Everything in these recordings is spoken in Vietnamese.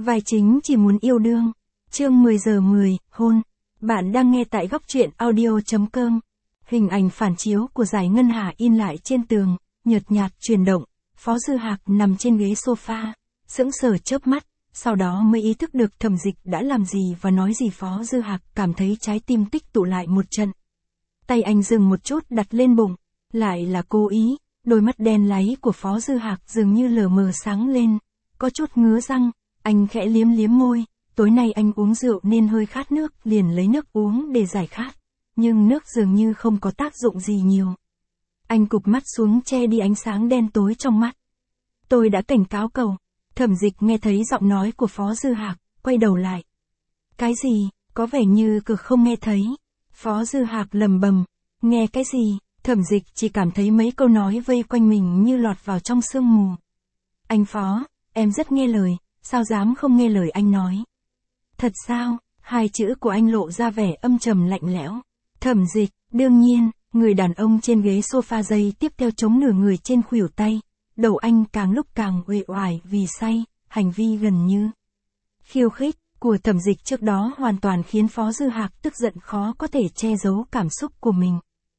Vai chính chỉ muốn yêu đương. Chương 10 giờ 10, hôn. Bạn đang nghe tại góc truyện audio.com. Hình ảnh phản chiếu của Giải Ngân Hà in lại trên tường, nhợt nhạt chuyển động. Phó Dư Hạc nằm trên ghế sofa, sững sờ chớp mắt, sau đó mới ý thức được Thẩm Dịch đã làm gì và nói gì. Phó Dư Hạc cảm thấy trái tim tích tụ lại một trận. Tay anh dừng một chút đặt lên bụng, lại là cố ý. Đôi mắt đen láy của Phó Dư Hạc dường như lờ mờ sáng lên, có chút ngứa răng, anh khẽ liếm liếm môi. Tối nay anh uống rượu nên hơi khát nước, liền lấy nước uống để giải khát, nhưng nước dường như không có tác dụng gì nhiều. Anh cụp mắt xuống che đi ánh sáng đen tối trong mắt. Tôi đã cảnh cáo cậu. Thẩm Dịch nghe thấy giọng nói của Phó Dư Hạc, quay đầu lại. Cái gì? Có vẻ như cực không nghe thấy. Phó Dư Hạc lầm bầm. Nghe cái gì? Thẩm Dịch chỉ cảm thấy mấy câu nói vây quanh mình như lọt vào trong sương mù. Anh Phó, em rất nghe lời, sao dám không nghe lời anh nói. Thật sao? Hai chữ của anh lộ ra vẻ âm trầm lạnh lẽo. Thẩm Dịch, đương nhiên, người đàn ông trên ghế sofa giây tiếp theo chống nửa người trên khuỷu tay. Đầu anh càng lúc càng uể oải vì say, hành vi gần như khiêu khích của Thẩm Dịch trước đó hoàn toàn khiến Phó Dư Hạc tức giận khó có thể che giấu cảm xúc của mình.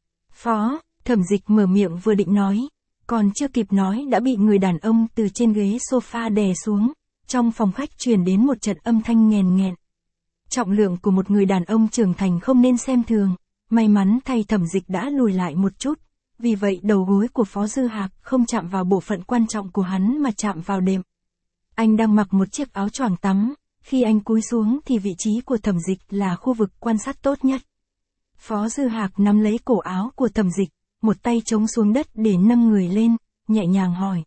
Phó, Thẩm Dịch mở miệng vừa định nói, còn chưa kịp nói đã bị người đàn ông từ trên ghế sofa đè xuống. Trong phòng khách truyền đến một trận âm thanh nghèn nghẹn. Trọng lượng của một người đàn ông trưởng thành không nên xem thường, may mắn thay Thẩm Dịch đã lùi lại một chút, vì vậy đầu gối của Phó Dư Hạc không chạm vào bộ phận quan trọng của hắn mà chạm vào đệm. Anh đang mặc một chiếc áo choàng tắm, khi anh cúi xuống thì vị trí của Thẩm Dịch là khu vực quan sát tốt nhất. Phó Dư Hạc nắm lấy cổ áo của Thẩm Dịch, một tay chống xuống đất để nâng người lên, nhẹ nhàng hỏi.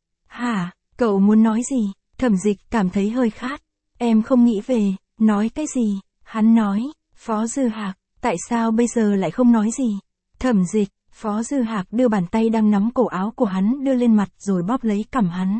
Hả, cậu muốn nói gì? Thẩm Dịch cảm thấy hơi khát. Em không nghĩ về, nói cái gì? Hắn nói. Phó Dư Hạc, tại sao bây giờ lại không nói gì? Thẩm Dịch, Phó Dư Hạc đưa bàn tay đang nắm cổ áo của hắn đưa lên mặt rồi bóp lấy cằm hắn.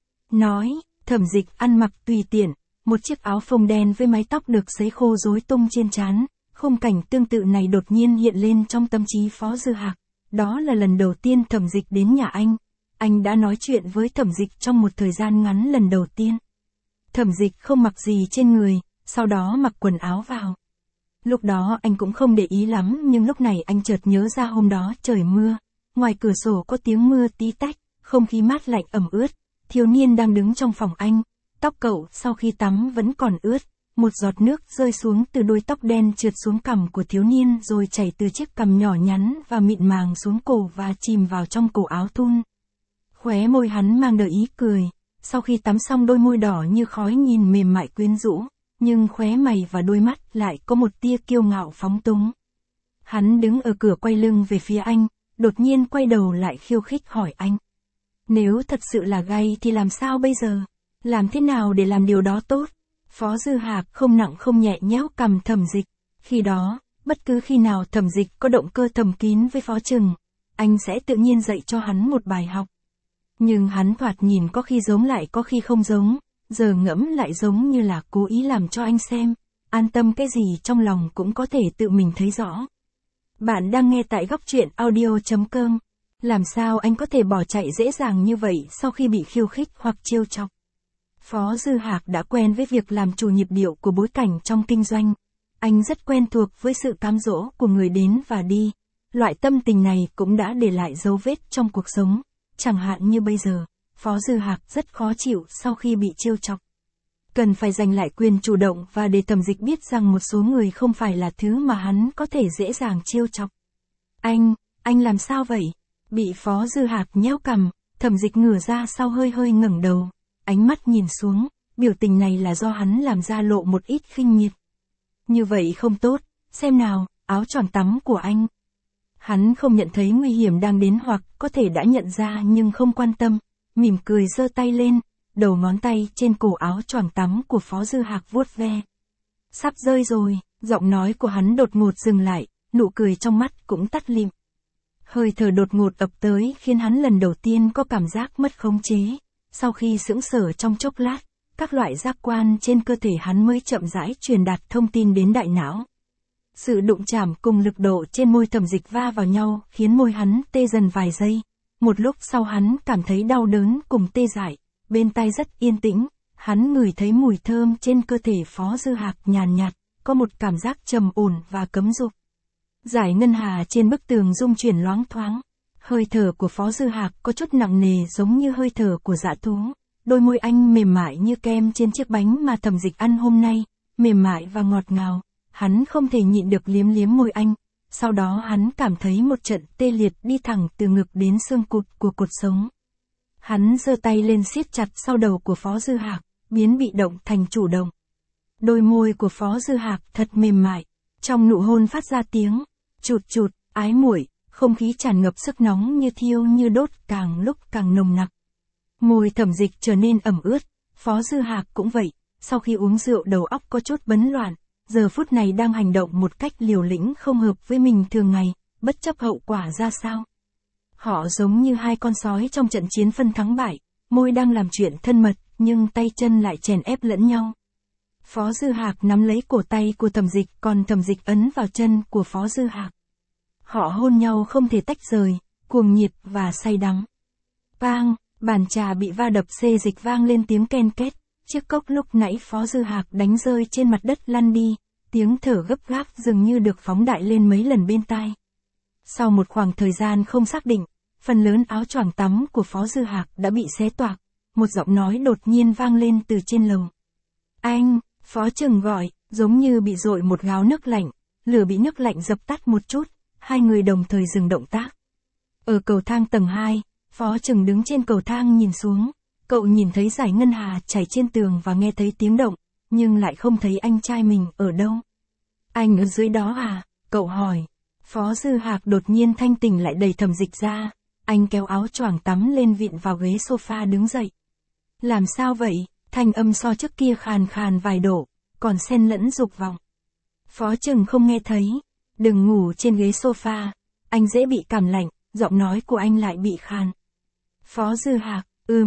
Nói. Thẩm Dịch ăn mặc tùy tiện, một chiếc áo phông đen với mái tóc được sấy khô rối tung trên trán. Khung cảnh tương tự này đột nhiên hiện lên trong tâm trí Phó Dư Hạc. Đó là lần đầu tiên Thẩm Dịch đến nhà anh. Anh đã nói chuyện với Thẩm Dịch trong một thời gian ngắn lần đầu tiên. Thẩm Dịch không mặc gì trên người, sau đó mặc quần áo vào. Lúc đó anh cũng không để ý lắm, nhưng lúc này anh chợt nhớ ra hôm đó trời mưa. Ngoài cửa sổ có tiếng mưa tí tách, không khí mát lạnh ẩm ướt. Thiếu niên đang đứng trong phòng anh. Tóc cậu sau khi tắm vẫn còn ướt. Một giọt nước rơi xuống từ đuôi tóc đen trượt xuống cằm của thiếu niên rồi chảy từ chiếc cằm nhỏ nhắn và mịn màng xuống cổ và chìm vào trong cổ áo thun. Khóe môi hắn mang đầy ý cười, sau khi tắm xong đôi môi đỏ như khói nhìn mềm mại quyến rũ, nhưng khóe mày và đôi mắt lại có một tia kiêu ngạo phóng túng. Hắn đứng ở cửa quay lưng về phía anh, đột nhiên quay đầu lại khiêu khích hỏi anh. Nếu thật sự là gay thì làm sao bây giờ? Làm thế nào để làm điều đó tốt? Phó Dư Hạc không nặng không nhẹ nhéo cằm Thẩm Dịch. Khi đó, bất cứ khi nào Thẩm Dịch có động cơ thầm kín với Phó Trừng, anh sẽ tự nhiên dạy cho hắn một bài học. Nhưng hắn thoạt nhìn có khi giống lại có khi không giống, giờ ngẫm lại giống như là cố ý làm cho anh xem, an tâm cái gì trong lòng cũng có thể tự mình thấy rõ. Bạn đang nghe tại góc truyện audio.com. Làm sao anh có thể bỏ chạy dễ dàng như vậy sau khi bị khiêu khích hoặc trêu chọc? Phó Dư Hạc đã quen với việc làm chủ nhịp điệu của bối cảnh trong kinh doanh. Anh rất quen thuộc với sự cám dỗ của người đến và đi. Loại tâm tình này cũng đã để lại dấu vết trong cuộc sống. Chẳng hạn như bây giờ, Phó Dư Hạc rất khó chịu sau khi bị trêu chọc. Cần phải giành lại quyền chủ động và để Thẩm Dịch biết rằng một số người không phải là thứ mà hắn có thể dễ dàng trêu chọc. Anh làm sao vậy? Bị Phó Dư Hạc nhéo cằm, Thẩm Dịch ngửa ra sau hơi hơi ngẩng đầu. Ánh mắt nhìn xuống, biểu tình này là do hắn làm ra lộ một ít khinh miệt. Như vậy không tốt, xem nào, áo choàng tắm của anh. Hắn không nhận thấy nguy hiểm đang đến hoặc có thể đã nhận ra nhưng không quan tâm, mỉm cười giơ tay lên, đầu ngón tay trên cổ áo choàng tắm của Phó Dư Hạc vuốt ve. Sắp rơi rồi, giọng nói của hắn đột ngột dừng lại, nụ cười trong mắt cũng tắt lịm. Hơi thở đột ngột ập tới khiến hắn lần đầu tiên có cảm giác mất khống chế. Sau khi sững sờ trong chốc lát, các loại giác quan trên cơ thể hắn mới chậm rãi truyền đạt thông tin đến đại não. Sự đụng chạm cùng lực độ trên môi Thẩm Dịch va vào nhau khiến môi hắn tê dần vài giây. Một lúc sau hắn cảm thấy đau đớn cùng tê dại, bên tai rất yên tĩnh, Hắn ngửi thấy mùi thơm trên cơ thể Phó Dư Hạc nhàn nhạt, có một cảm giác trầm ổn và cấm dục. Dải ngân hà trên bức tường rung chuyển loáng thoáng. Hơi thở của Phó Dư Hạc có chút nặng nề giống như hơi thở của dã thú. Đôi môi anh mềm mại như kem trên chiếc bánh mà Thẩm Dịch ăn hôm nay, mềm mại và ngọt ngào. Hắn không thể nhịn được liếm liếm môi anh. Sau đó hắn cảm thấy một trận tê liệt đi thẳng từ ngực đến xương cụt của cột sống. Hắn giơ tay lên siết chặt sau đầu của Phó Dư Hạc, biến bị động thành chủ động. Đôi môi của Phó Dư Hạc thật mềm mại, trong nụ hôn phát ra tiếng chụt chụt, ái muội, không khí tràn ngập sức nóng như thiêu như đốt càng lúc càng nồng nặc. Môi Thẩm Dịch trở nên ẩm ướt, Phó Dư Hạc cũng vậy, sau khi uống rượu đầu óc có chút bấn loạn, giờ phút này đang hành động một cách liều lĩnh không hợp với mình thường ngày, bất chấp hậu quả ra sao. Họ giống như hai con sói trong trận chiến phân thắng bại, môi đang làm chuyện thân mật, nhưng tay chân lại chèn ép lẫn nhau. Phó Dư Hạc nắm lấy cổ tay của Thẩm Dịch, còn Thẩm Dịch ấn vào chân của Phó Dư Hạc. Họ hôn nhau không thể tách rời, cuồng nhiệt và say đắm. Vang, bàn trà bị va đập xê dịch vang lên tiếng ken két, chiếc cốc lúc nãy Phó Dư Hạc đánh rơi trên mặt đất lăn đi, tiếng thở gấp gáp dường như được phóng đại lên mấy lần bên tai. Sau một khoảng thời gian không xác định, phần lớn áo choàng tắm của Phó Dư Hạc đã bị xé toạc, một giọng nói đột nhiên vang lên từ trên lầu. Anh, Phó Trừng gọi, giống như bị dội một gáo nước lạnh, lửa bị nước lạnh dập tắt một chút, hai người đồng thời dừng động tác. Ở cầu thang tầng 2, Phó Trừng đứng trên cầu thang nhìn xuống, cậu nhìn thấy dải ngân hà chảy trên tường và nghe thấy tiếng động, nhưng lại không thấy anh trai mình ở đâu. Anh ở dưới đó à? Cậu hỏi. Phó Dư Hạc đột nhiên thanh tỉnh lại đẩy Thẩm Dịch ra, anh kéo áo choàng tắm lên vịn vào ghế sofa đứng dậy. Làm sao vậy? Thanh âm so trước kia khàn khàn vài độ, còn xen lẫn dục vọng. Phó Trừng không nghe thấy. Đừng ngủ trên ghế sofa, anh dễ bị cảm lạnh, giọng nói của anh lại bị khàn. Phó Dư Hạc,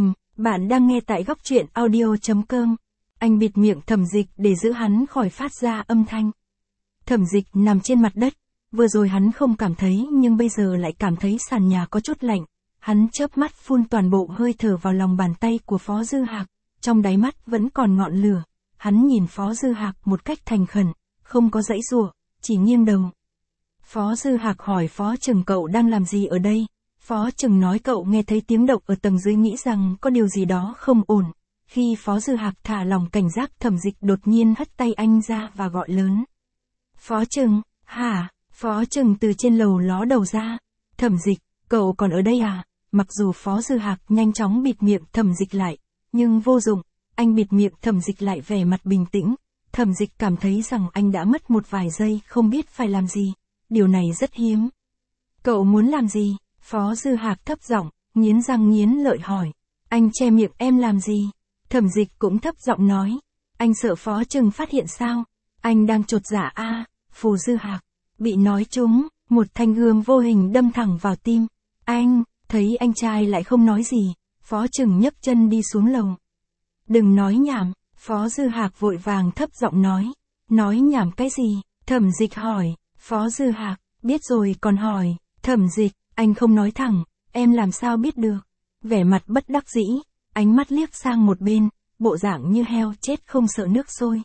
bạn đang nghe tại góc truyện audio.com. Anh bịt miệng Thẩm Dịch để giữ hắn khỏi phát ra âm thanh. Thẩm Dịch nằm trên mặt đất, vừa rồi hắn không cảm thấy nhưng bây giờ lại cảm thấy sàn nhà có chút lạnh. Hắn chớp mắt phun toàn bộ hơi thở vào lòng bàn tay của Phó Dư Hạc, trong đáy mắt vẫn còn ngọn lửa. Hắn nhìn Phó Dư Hạc một cách thành khẩn, không có giãy giụa, chỉ nghiêng đầu. Phó Dư Hạc hỏi Phó Trừng cậu đang làm gì ở đây? Phó Trừng nói cậu nghe thấy tiếng động ở tầng dưới nghĩ rằng có điều gì đó không ổn. Khi Phó Dư Hạc thả lòng cảnh giác, Thẩm Dịch đột nhiên hất tay anh ra và gọi lớn. Phó Trừng, hả? Phó Trừng từ trên lầu ló đầu ra. Thẩm Dịch, cậu còn ở đây à? Mặc dù Phó Dư Hạc nhanh chóng bịt miệng Thẩm Dịch lại, nhưng vô dụng, anh bịt miệng Thẩm Dịch lại vẻ mặt bình tĩnh. Thẩm Dịch cảm thấy rằng anh đã mất một vài giây không biết phải làm gì. Điều này rất hiếm. Cậu muốn làm gì? Phó Dư Hạc thấp giọng, nghiến răng nghiến lợi hỏi. Anh che miệng em làm gì? Thẩm Dịch cũng thấp giọng nói. Anh sợ Phó Trừng phát hiện sao? Anh đang chột dạ à? Phù Dư Hạc bị nói trúng, một thanh gươm vô hình đâm thẳng vào tim. Anh, thấy anh trai lại không nói gì, Phó Trừng nhấc chân đi xuống lầu. Đừng nói nhảm, Phó Dư Hạc vội vàng thấp giọng nói. Nói nhảm cái gì? Thẩm Dịch hỏi. Phó Dư Hạc, biết rồi còn hỏi. Thẩm Dịch, anh không nói thẳng, em làm sao biết được? Vẻ mặt bất đắc dĩ, ánh mắt liếc sang một bên, bộ dạng như heo chết không sợ nước sôi.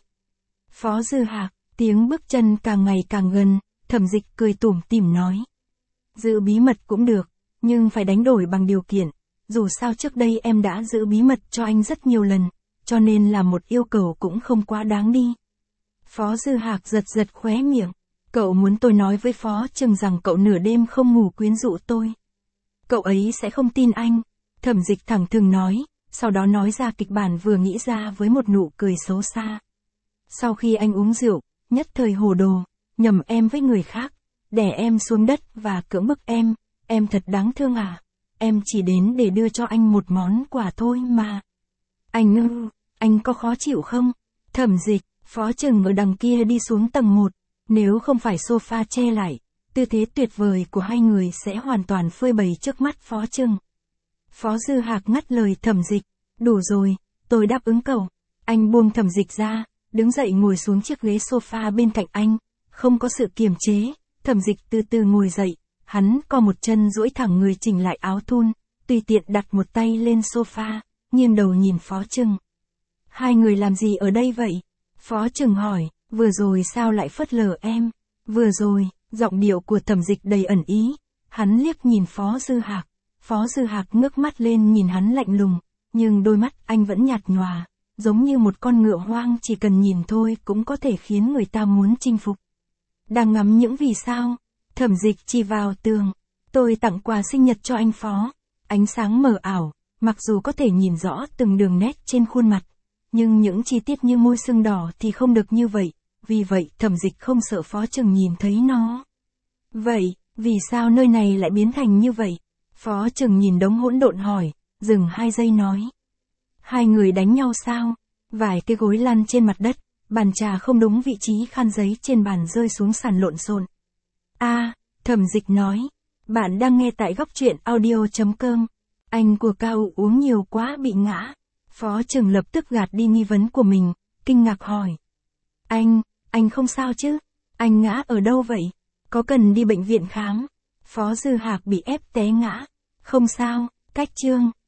Phó Dư Hạc, tiếng bước chân càng ngày càng gần, Thẩm Dịch cười tủm tỉm nói. Giữ bí mật cũng được, nhưng phải đánh đổi bằng điều kiện. Dù sao trước đây em đã giữ bí mật cho anh rất nhiều lần, cho nên là một yêu cầu cũng không quá đáng đi. Phó Dư Hạc giật giật khóe miệng. Cậu muốn tôi nói với Phó Trừng rằng cậu nửa đêm không ngủ quyến rũ tôi. Cậu ấy sẽ không tin anh. Thẩm Dịch thẳng thừng nói, sau đó nói ra kịch bản vừa nghĩ ra với một nụ cười xấu xa. Sau khi anh uống rượu, nhất thời hồ đồ, nhầm em với người khác, đè em xuống đất và cưỡng bức em thật đáng thương à. Em chỉ đến để đưa cho anh một món quà thôi mà. Anh có khó chịu không? Thẩm Dịch, Phó Trừng ở đằng kia đi xuống tầng 1. Nếu không phải sofa che lại, tư thế tuyệt vời của hai người sẽ hoàn toàn phơi bày trước mắt Phó Trừng. Phó Dư Hạc ngắt lời Thẩm Dịch, đủ rồi, tôi đáp ứng cậu. Anh buông Thẩm Dịch ra, đứng dậy ngồi xuống chiếc ghế sofa bên cạnh anh, không có sự kiềm chế. Thẩm Dịch từ từ ngồi dậy, hắn co một chân duỗi thẳng người chỉnh lại áo thun, tùy tiện đặt một tay lên sofa, nghiêng đầu nhìn Phó Trừng. Hai người làm gì ở đây vậy? Phó Trừng hỏi, vừa rồi sao lại phớt lờ em? Vừa rồi, giọng điệu của Thẩm Dịch đầy ẩn ý. Hắn liếc nhìn Phó Dư Hạc. Phó Dư Hạc ngước mắt lên nhìn hắn lạnh lùng, nhưng đôi mắt anh vẫn nhạt nhòa, giống như một con ngựa hoang chỉ cần nhìn thôi cũng có thể khiến người ta muốn chinh phục. Đang ngắm những vì sao, Thẩm Dịch chỉ vào tường. Tôi tặng quà sinh nhật cho anh Phó. Ánh sáng mờ ảo, mặc dù có thể nhìn rõ từng đường nét trên khuôn mặt, nhưng những chi tiết như môi sưng đỏ thì không được như vậy, vì vậy Thẩm Dịch không sợ Phó Trừng nhìn thấy nó. Vậy, vì sao nơi này lại biến thành như vậy? Phó Trừng nhìn đống hỗn độn hỏi, dừng 2 giây nói. Hai người đánh nhau sao? Vài cái gối lăn trên mặt đất, bàn trà không đúng vị trí, khăn giấy trên bàn rơi xuống sàn lộn xộn. Thẩm Dịch nói, bạn đang nghe tại góc truyện audio.com. Anh của Cao uống nhiều quá bị ngã. Phó Trừng lập tức gạt đi nghi vấn của mình, kinh ngạc hỏi. Anh không sao chứ? Anh ngã ở đâu vậy? Có cần đi bệnh viện khám? Phó Dư Hạc bị ép té ngã. Không sao, cách chương.